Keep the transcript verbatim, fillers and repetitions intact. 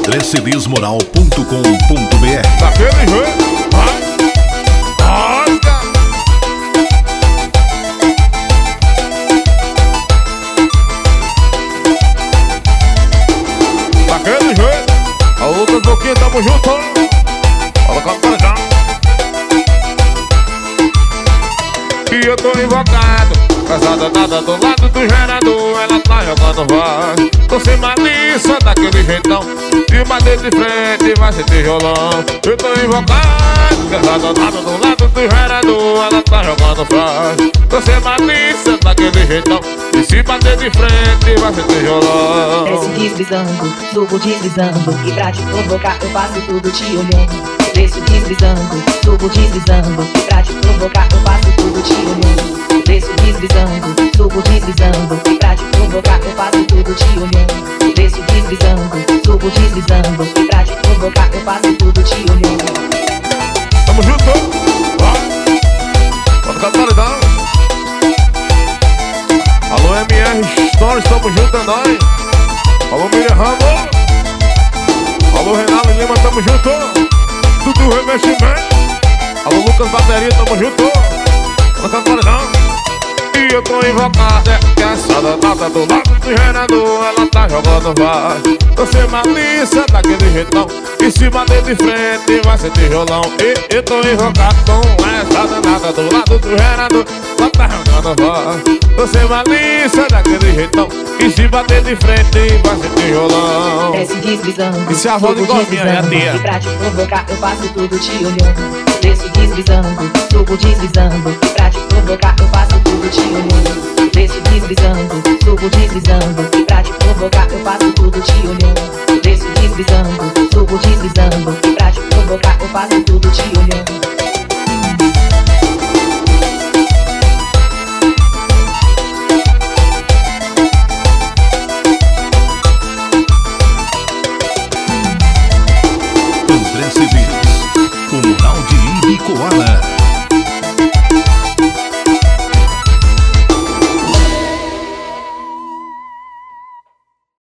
andré cedês moral ponto com ponto br. Daquele jeito, vai. Rasga. Daquele jeito. A Lucas Boquinha, tamo junto. Fala com a paredão. E eu tô invocado. Casada nada do lado do gerador, ela tá jogando vai. Tô sem malícia daquele jeitão, de bater de frente vai ser tijolão. Eu tô invocado, casada nada do lado do gerador, ela tá jogando vai. Tô sem malícia daquele jeitão, e se bater de frente vai ser tijolão. Desce deslizando, subo deslizando, e pra te provocar eu faço tudo te olhando. Desço deslizando, subo deslizando, e pra te provocar eu faço tudo te olhando. Desço deslizando, subo deslizando, e pra te provocar eu faço tudo te olhando. Desço deslizando, subo deslizando, e pra te provocar eu faço tudo te olhando. Tamo junto, vai. Bota com a paredão. Alô M R Stories, tamo junto, é nóis. Alô Miriam Ramos. Alô Renato Lima, tamo junto. Dudu Revestimento. Alô Lucas Bateria, tamo junto. Bota com a paredão. E eu tô invocado, é que essa danada do lado do gerador, ela tá jogando vai. Tô sem malícia daquele jeitão, e se bater de frente vai ser tijolão. E eu tô invocado com essa danada do lado do gerador, ela tá jogando vai. Tô sem malícia daquele jeitão, e se bater de frente vai ser tijolão. Desce deslizando, isso é a avó de Gominha, é a tia. E pra te provocar eu faço tudo te olhando. Desço deslizando, subo deslizando, e pra te provocar eu faço tudo te olhando. Desço deslizando, subo deslizando, e pra te provocar eu faço tudo te olhando. Desço deslizando, subo deslizando, e pra te provocar eu faço tudo te olhando.